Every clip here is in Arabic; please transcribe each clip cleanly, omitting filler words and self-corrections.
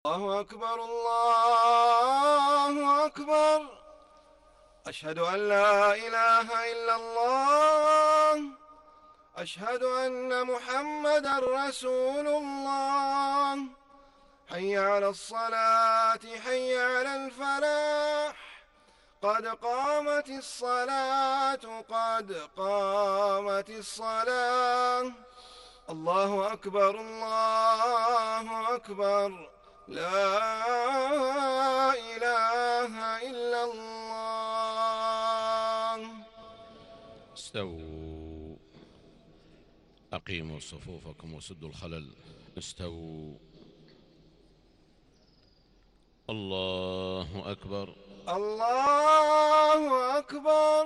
الله أكبر الله أكبر. أشهد أن لا إله إلا الله. أشهد أن محمدًا رسول الله. حي على الصلاة حي على الفلاح. قد قامت الصلاة قد قامت الصلاة. الله أكبر الله أكبر. لا إله إلا الله. استووا، أقيموا صفوفكم وسدوا الخلل. استووا. الله أكبر الله أكبر.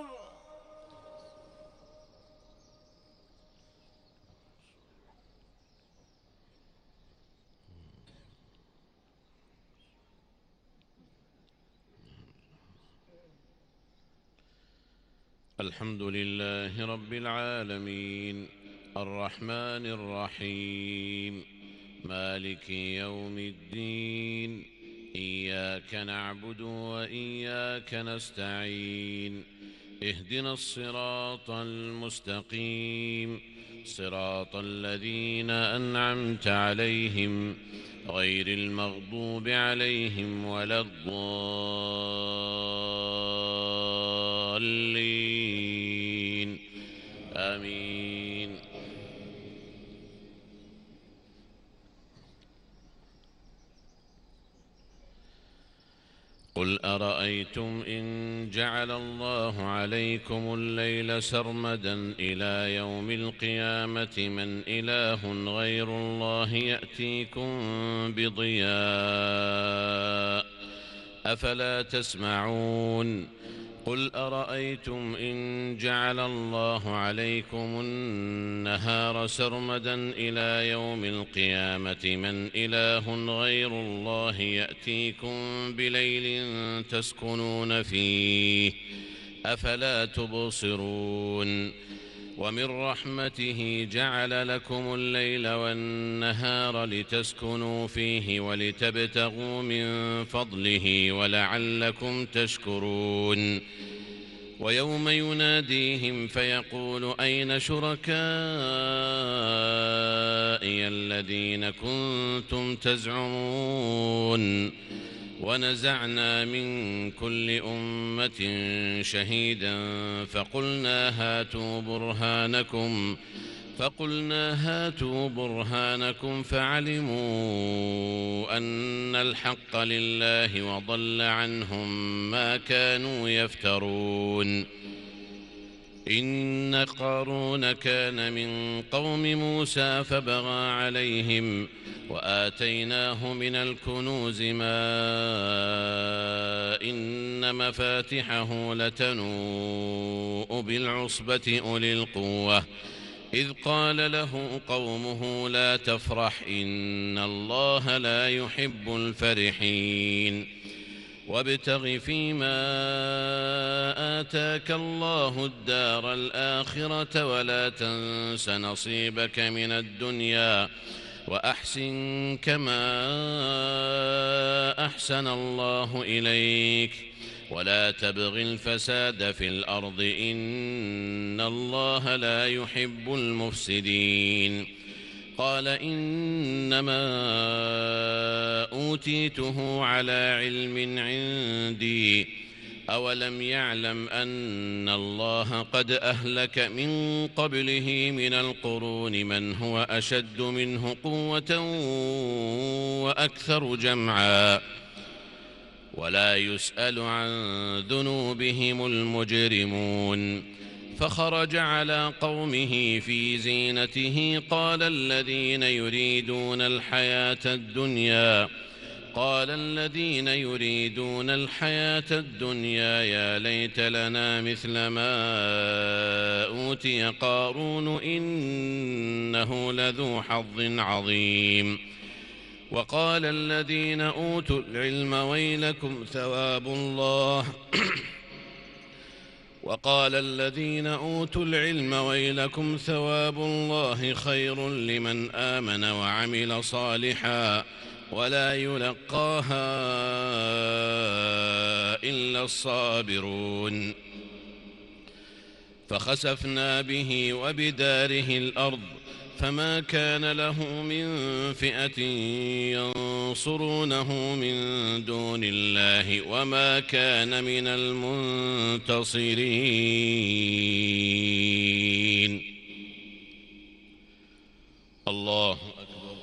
الحمد لله رب العالمين، الرحمن الرحيم، مالك يوم الدين. إياك نعبد وإياك نستعين. اهدنا الصراط المستقيم، صراط الذين أنعمت عليهم غير المغضوب عليهم ولا الضالين. آمين. قل أرأيتم إن جعل الله عليكم الليل سرمدا إلى يوم القيامة من إله غير الله يأتيكم بضياء أفلا تسمعون. قل أرأيتم إن جعل الله عليكم النهار سرمدا إلى يوم القيامة من إله غير الله يأتيكم بليل تسكنون فيه أفلا تبصرون. ومن رحمته جعل لكم الليل والنهار لتسكنوا فيه ولتبتغوا من فضله ولعلكم تشكرون. ويوم يناديهم فيقول أين شركائي الذين كنتم تزعمون. ونزعنا من كل أمة شهيدا فقلنا هاتوا برهانكم فعلموا أن الحق لله وضل عنهم ما كانوا يفترون. إن قارون كان من قوم موسى فبغى عليهم وآتيناه من الكنوز ما إن مفاتحه لتنوء بالعصبة أولي القوة إذ قال له قومه لا تفرح إن الله لا يحب الفرحين. وابتغ فيما آتاك الله الدار الآخرة ولا تنس نصيبك من الدنيا وأحسن كما أحسن الله إليك ولا تبغ الفساد في الأرض إن الله لا يحب المفسدين. قال إنما أوتيته على علم عندي أولم يعلم أن الله قد أهلك من قبله من القرون من هو أشد منه قوة وأكثر جمعا ولا يسأل عن ذنوبهم المجرمون. فخرج على قومه في زينته قال الذين يريدون الحياة الدنيا يا ليت لنا مثل ما أوتي قارون إنه لذو حظ عظيم. وقال الذين أوتوا العلم ويلكم ثواب الله خير لمن آمن وعمل صالحا ولا يلقاها إلا الصابرون. فخسفنا به وبداره الأرض فما كان له من فئة ينصرونه من دون الله وما كان من المنتصرين. الله أكبر.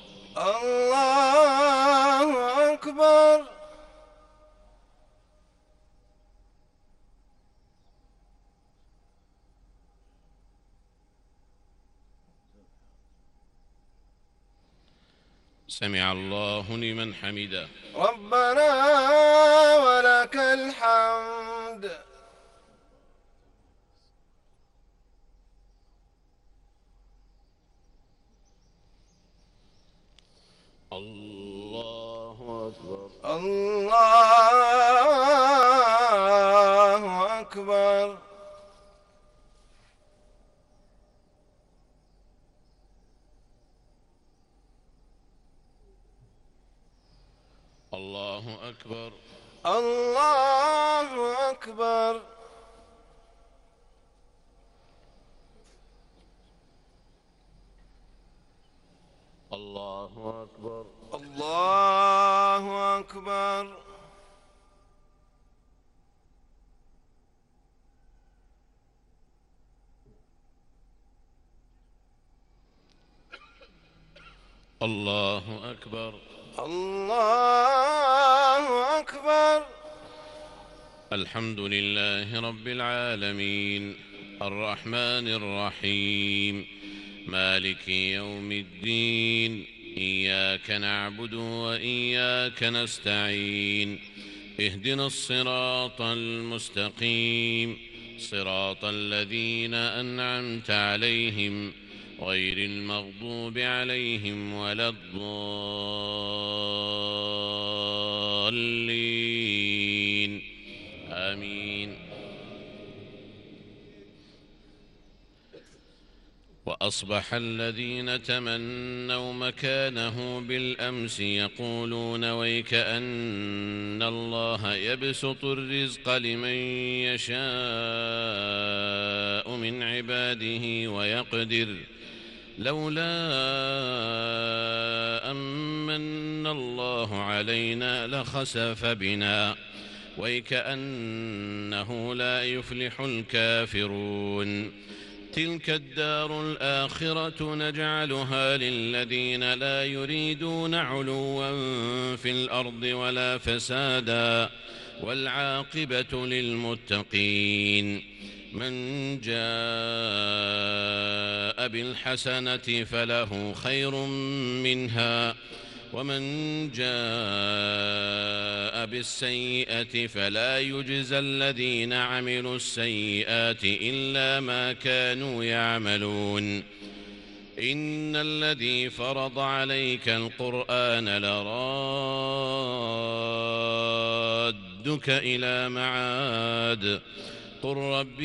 الله أكبر. سمع الله لمن حمده. ربنا ولك الحمد. الله أكبر. الله أكبر. الله أكبر. الله أكبر. الله أكبر. الله أكبر. الله أكبر. الله أكبر. الحمد لله رب العالمين الرحمن الرحيم مالك يوم الدين. إياك نعبد وإياك نستعين. اهدنا الصراط المستقيم صراط الذين أنعمت عليهم غير المغضوب عليهم ولا الضالين. آمين. وأصبح الذين تمنوا مكانه بالأمس يقولون ويكأن الله يبسط الرزق لمن يشاء من عباده ويقدر لولا أمن الله علينا لخسف بنا ويكأنه لا يفلح الكافرون. تلك الدار الآخرة نجعلها للذين لا يريدون علوا في الأرض ولا فسادا والعاقبة للمتقين. من جاء بالحسنة فله خير منها ومن جاء بالسيئة فلا يجزى الذين عملوا السيئات إلا ما كانوا يعملون. إن الذي فرض عليك القرآن لرادك إلى معاد قل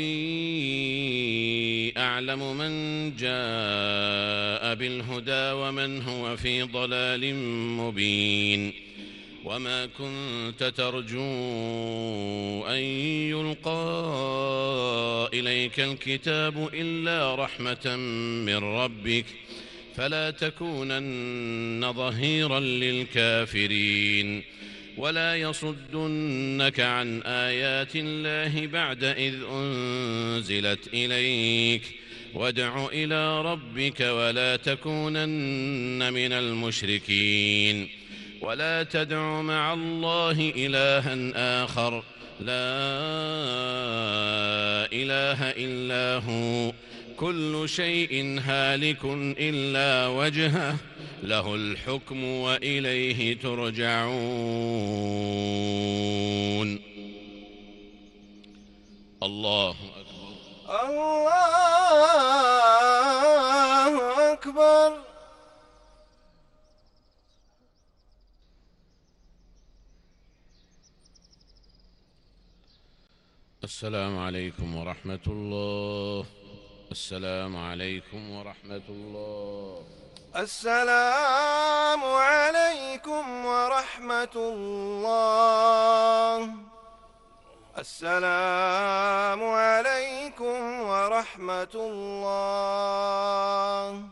ربي أعلم من جاء بالهدى ومن هو في ضلال مبين. وما كنت ترجو أن يلقى إليك الكتاب إلا رحمة من ربك فلا تكونن ظهيرا للكافرين. ولا يصدنك عن آيات الله بعد إذ أنزلت إليك وادع إلى ربك ولا تكونن من المشركين. ولا تدع مع الله إلها آخر لا إله إلا هو كل شيء هالك إلا وجهه له الحكم وإليه ترجعون. الله أكبر. الله أكبر. السلام عليكم ورحمة الله. السلام عليكم ورحمة الله. السلام عليكم ورحمة الله. السلام عليكم ورحمة الله.